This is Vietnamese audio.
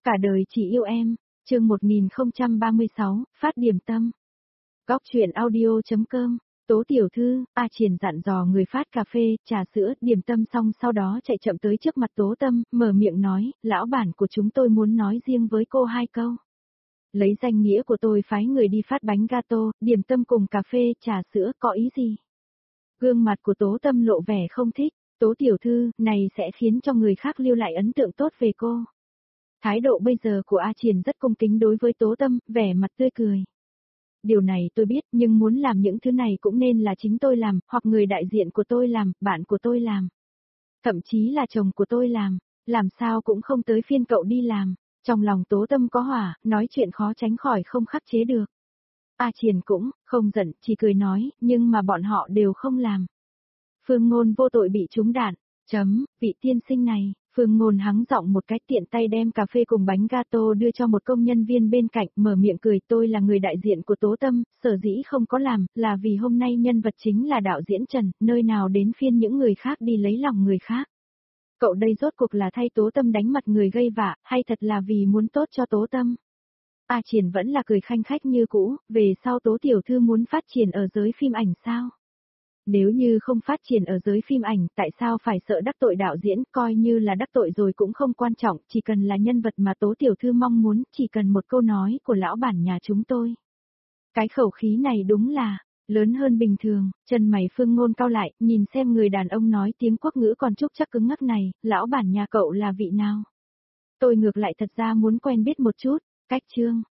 Cả đời chỉ yêu em, chương 1036, phát điểm tâm. Góc chuyện audio.com, Tố tiểu thư, A Triển dặn dò người phát cà phê, trà sữa, điểm tâm xong sau đó chạy chậm tới trước mặt Tố Tâm, mở miệng nói, lão bản của chúng tôi muốn nói riêng với cô 2 câu. Lấy danh nghĩa của tôi phái người đi phát bánh gato, điểm tâm cùng cà phê, trà sữa, có ý gì? Gương mặt của Tố Tâm lộ vẻ không thích, Tố tiểu thư, này sẽ khiến cho người khác lưu lại ấn tượng tốt về cô. Thái độ bây giờ của A Triển rất cung kính đối với Tố Tâm, vẻ mặt tươi cười. Điều này tôi biết, nhưng muốn làm những thứ này cũng nên là chính tôi làm, hoặc người đại diện của tôi làm, bạn của tôi làm. Thậm chí là chồng của tôi làm sao cũng không tới phiên cậu đi làm. Trong lòng Tố Tâm có hỏa, nói chuyện khó tránh khỏi không khắc chế được. A Triển cũng, không giận, chỉ cười nói, nhưng mà bọn họ đều không làm. Phương Ngôn vô tội bị trúng đạn, vị tiên sinh này. Phương Ngôn hắng giọng một cái, tiện tay đem cà phê cùng bánh gato đưa cho một công nhân viên bên cạnh, mở miệng cười, tôi là người đại diện của Tố Tâm, sở dĩ không có làm, là vì hôm nay nhân vật chính là đạo diễn Trần, nơi nào đến phiên những người khác đi lấy lòng người khác. Cậu đây rốt cuộc là thay Tố Tâm đánh mặt người gây vạ, hay thật là vì muốn tốt cho Tố Tâm? A Triển vẫn là cười khanh khách như cũ, về sau Tố tiểu thư muốn phát triển ở giới phim ảnh sao? Nếu như không phát triển ở giới phim ảnh, tại sao phải sợ đắc tội đạo diễn, coi như là đắc tội rồi cũng không quan trọng, chỉ cần là nhân vật mà Tố tiểu thư mong muốn, chỉ cần một câu nói của lão bản nhà chúng tôi. Cái khẩu khí này đúng là lớn hơn bình thường, chân mày Phương Ngôn cau lại, nhìn xem người đàn ông nói tiếng quốc ngữ còn trúc chắc cứng ngắc này, lão bản nhà cậu là vị nào? Tôi ngược lại thật ra muốn quen biết một chút, cách chương.